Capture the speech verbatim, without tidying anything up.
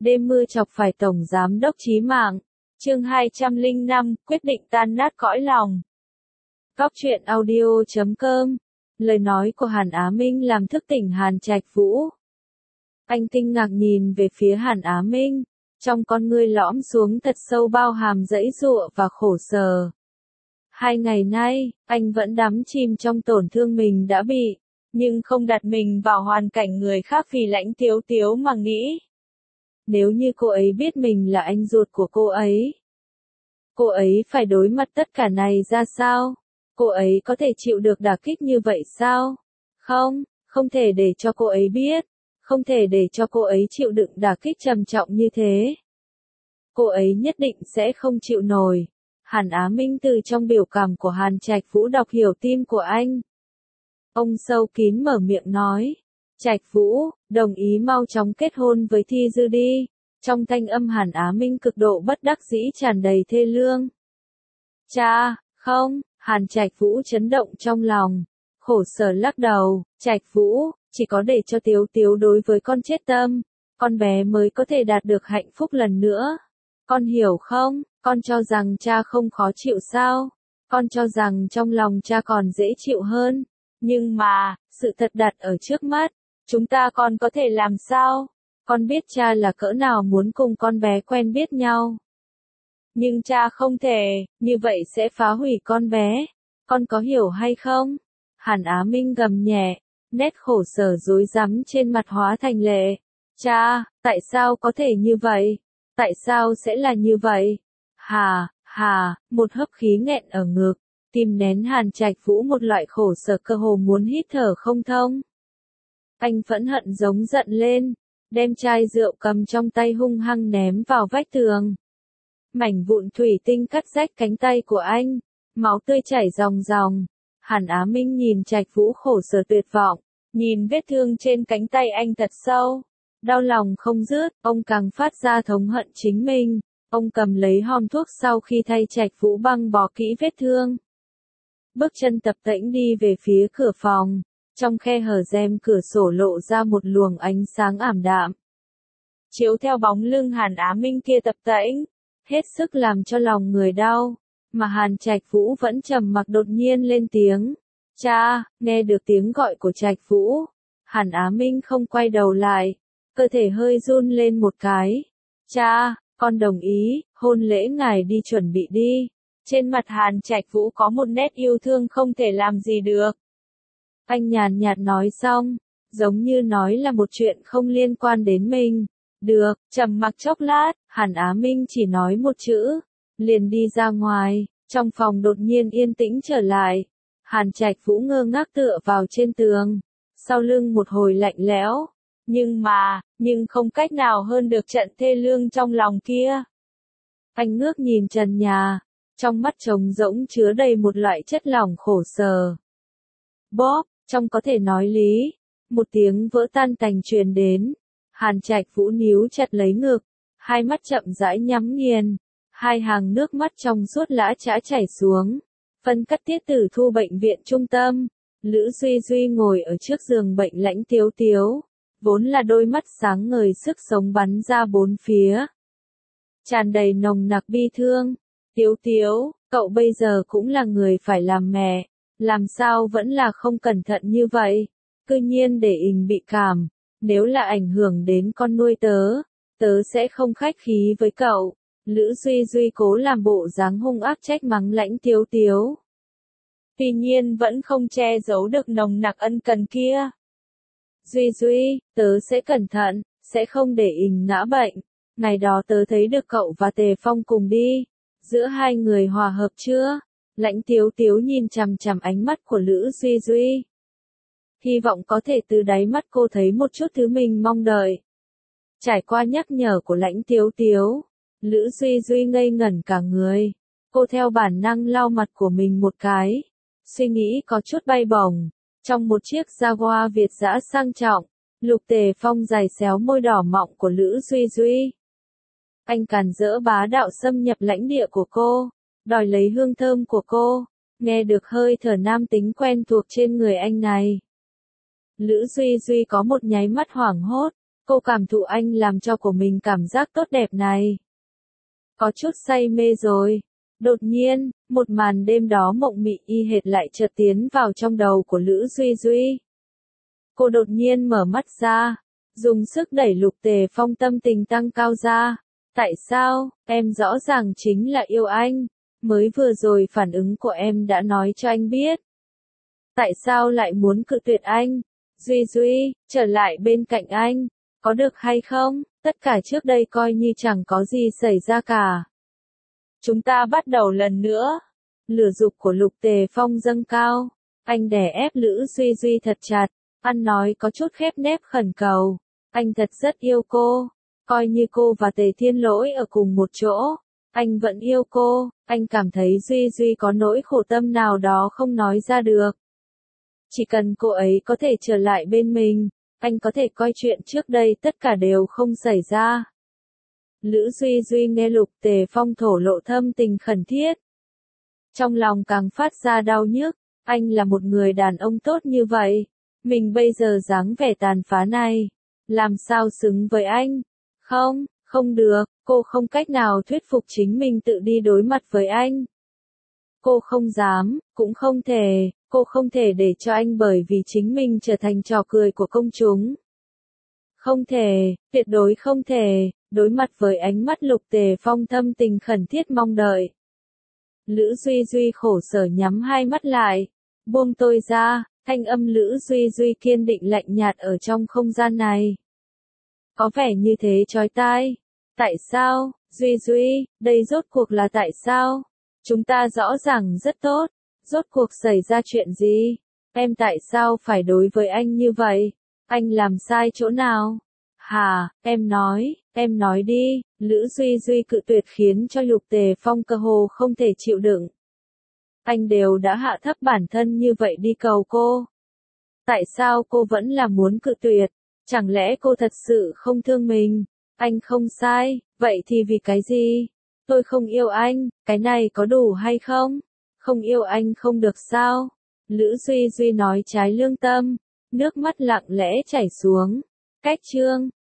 Đêm mưa chọc phải Tổng Giám đốc chí mạng. Chương hai trăm lẻ năm, quyết định tan nát cõi lòng. Cóc truyện audio chấm com. Lời nói của Hàn Á Minh làm thức tỉnh Hàn Trạch Vũ. Anh kinh ngạc nhìn về phía Hàn Á Minh, trong con ngươi lõm xuống thật sâu bao hàm giãy giụa và khổ sở. Hai ngày nay, anh vẫn đắm chìm trong tổn thương mình đã bị, nhưng không đặt mình vào hoàn cảnh người khác vì Lãnh Tiếu Tiếu mà nghĩ. Nếu như cô ấy biết mình là anh ruột của cô ấy, cô ấy phải đối mặt tất cả này ra sao? Cô ấy có thể chịu được đả kích như vậy sao? Không, không thể để cho cô ấy biết, không thể để cho cô ấy chịu đựng đả kích trầm trọng như thế. Cô ấy nhất định sẽ không chịu nổi. Hàn Á Minh từ trong biểu cảm của Hàn Trạch Vũ đọc hiểu tim của anh. Ông sâu kín mở miệng nói, Trạch Vũ, đồng ý mau chóng kết hôn với Thi Dư đi. Trong thanh âm Hàn Á Minh cực độ bất đắc dĩ tràn đầy thê lương. Cha, không, Hàn Trạch Vũ chấn động trong lòng, khổ sở lắc đầu, Trạch Vũ, chỉ có để cho Tiếu Tiếu đối với con chết tâm, con bé mới có thể đạt được hạnh phúc lần nữa. Con hiểu không, con cho rằng cha không khó chịu sao? Con cho rằng trong lòng cha còn dễ chịu hơn. Nhưng mà, sự thật đặt ở trước mắt, chúng ta còn có thể làm sao? Con biết cha là cỡ nào muốn cùng con bé quen biết nhau. Nhưng cha không thể, như vậy sẽ phá hủy con bé. Con có hiểu hay không? Hàn Á Minh gầm nhẹ, nét khổ sở rối rắm trên mặt hóa thành lệ. Cha, tại sao có thể như vậy? Tại sao sẽ là như vậy? Hà, hà, một hấp khí nghẹn ở ngực, tim nén Hàn Trạch Vũ một loại khổ sở cơ hồ muốn hít thở không thông. Anh phẫn hận giống giận lên, đem chai rượu cầm trong tay hung hăng ném vào vách tường. Mảnh vụn thủy tinh cắt rách cánh tay của anh, máu tươi chảy ròng ròng. Hàn Á Minh nhìn Trạch Vũ khổ sở tuyệt vọng, nhìn vết thương trên cánh tay anh thật sâu. Đau lòng không dứt, ông càng phát ra thống hận chính mình. Ông cầm lấy hòm thuốc sau khi thay Trạch Vũ băng bó kỹ vết thương. Bước chân tập tễnh đi về phía cửa phòng, trong khe hở rèm cửa sổ lộ ra một luồng ánh sáng ảm đạm. Chiếu theo bóng lưng Hàn Á Minh kia tập tễnh, hết sức làm cho lòng người đau, mà Hàn Trạch Vũ vẫn trầm mặc đột nhiên lên tiếng. Cha, nghe được tiếng gọi của Trạch Vũ, Hàn Á Minh không quay đầu lại, cơ thể hơi run lên một cái. Cha, con đồng ý, hôn lễ ngài đi chuẩn bị đi. Trên mặt Hàn Trạch Vũ có một nét yêu thương không thể làm gì được. Anh nhàn nhạt nói xong, giống như nói là một chuyện không liên quan đến mình. Được, trầm mặc chốc lát, Hàn Á Minh chỉ nói một chữ, liền đi ra ngoài, trong phòng đột nhiên yên tĩnh trở lại. Hàn Trạch Vũ ngơ ngác tựa vào trên tường, sau lưng một hồi lạnh lẽo, nhưng mà, nhưng không cách nào hơn được trận thê lương trong lòng kia. Anh ngước nhìn trần nhà, trong mắt trống rỗng chứa đầy một loại chất lỏng khổ sở. Bóp, trong có thể nói lý, một tiếng vỡ tan tành truyền đến. Hàn Trạch Vũ níu chặt lấy ngực, hai mắt chậm rãi nhắm nghiền, hai hàng nước mắt trong suốt lã chã chảy xuống. Phân cắt tiết tử thu bệnh viện trung tâm, Lữ Duy Duy ngồi ở trước giường bệnh Lãnh Tiếu Tiếu, vốn là đôi mắt sáng ngời sức sống bắn ra bốn phía, tràn đầy nồng nặc bi thương. Tiếu Tiếu, cậu bây giờ cũng là người phải làm mẹ, làm sao vẫn là không cẩn thận như vậy, cư nhiên để ình bị cảm. Nếu là ảnh hưởng đến con nuôi tớ, tớ sẽ không khách khí với cậu. Lữ Duy Duy cố làm bộ dáng hung ác trách mắng Lãnh Tiếu Tiếu. Tuy nhiên vẫn không che giấu được nồng nặc ân cần kia. Duy Duy, tớ sẽ cẩn thận, sẽ không để ình ngã bệnh. Ngày đó tớ thấy được cậu và Tề Phong cùng đi. Giữa hai người hòa hợp chưa? Lãnh Tiếu Tiếu nhìn chằm chằm ánh mắt của Lữ Duy Duy. Hy vọng có thể từ đáy mắt cô thấy một chút thứ mình mong đợi. Trải qua nhắc nhở của Lãnh Tiếu Tiếu, Lữ Duy Duy ngây ngẩn cả người. Cô theo bản năng lau mặt của mình một cái. Suy nghĩ có chút bay bổng. Trong một chiếc Jaguar Việt dã sang trọng, Lục Tề Phong giày xéo môi đỏ mọng của Lữ Duy Duy. Anh càn rỡ bá đạo xâm nhập lãnh địa của cô, đòi lấy hương thơm của cô, nghe được hơi thở nam tính quen thuộc trên người anh này. Lữ Duy Duy có một nháy mắt hoảng hốt, Cô cảm thụ anh làm cho của mình cảm giác tốt đẹp này. Có chút say mê rồi. Đột nhiên, một màn đêm đó mộng mị y hệt lại chợt tiến vào trong đầu của Lữ Duy Duy. Cô đột nhiên mở mắt ra, dùng sức đẩy Lục Tề Phong tâm tình tăng cao ra. Tại sao, em rõ ràng chính là yêu anh, mới vừa rồi phản ứng của em đã nói cho anh biết. Tại sao lại muốn cự tuyệt anh? Duy Duy, trở lại bên cạnh anh, có được hay không? Tất cả trước đây coi như chẳng có gì xảy ra cả. Chúng ta bắt đầu lần nữa. Lửa dục của Lục Tề Phong dâng cao. Anh đè ép Lữ Duy Duy thật chặt. Ăn nói có chút khép nép khẩn cầu. Anh thật rất yêu cô. Coi như cô và Tề Thiên Lỗi ở cùng một chỗ. Anh vẫn yêu cô. Anh cảm thấy Duy Duy có nỗi khổ tâm nào đó không nói ra được. Chỉ cần cô ấy có thể trở lại bên mình, anh có thể coi chuyện trước đây tất cả đều không xảy ra. Lữ Duy Duy nghe Lục Tề Phong thổ lộ thâm tình khẩn thiết. Trong lòng càng phát ra đau nhức, anh là một người đàn ông tốt như vậy. Mình bây giờ dáng vẻ tàn phá này, làm sao xứng với anh? Không, không được, cô không cách nào thuyết phục chính mình tự đi đối mặt với anh. Cô không dám, cũng không thể, cô không thể để cho anh bởi vì chính mình trở thành trò cười của công chúng. Không thể, tuyệt đối không thể, đối mặt với ánh mắt Lục Tề Phong thâm tình khẩn thiết mong đợi. Lữ Duy Duy khổ sở nhắm hai mắt lại, buông tôi ra, thanh âm Lữ Duy Duy kiên định lạnh nhạt ở trong không gian này. Có vẻ như thế chói tai. Tại sao, Duy Duy, đây rốt cuộc là tại sao? Chúng ta rõ ràng rất tốt, rốt cuộc xảy ra chuyện gì? Em tại sao phải đối với anh như vậy? Anh làm sai chỗ nào? Hà, em nói, em nói đi. Lữ Duy Duy cự tuyệt khiến cho Lục Tề Phong cơ hồ không thể chịu đựng. Anh đều đã hạ thấp bản thân như vậy đi cầu cô. Tại sao cô vẫn là muốn cự tuyệt? Chẳng lẽ cô thật sự không thương mình? Anh không sai, vậy thì vì cái gì? Tôi không yêu anh, cái này có đủ hay không? Không yêu anh không được sao? Lữ Duy Duy nói trái lương tâm, nước mắt lặng lẽ chảy xuống. Cách chương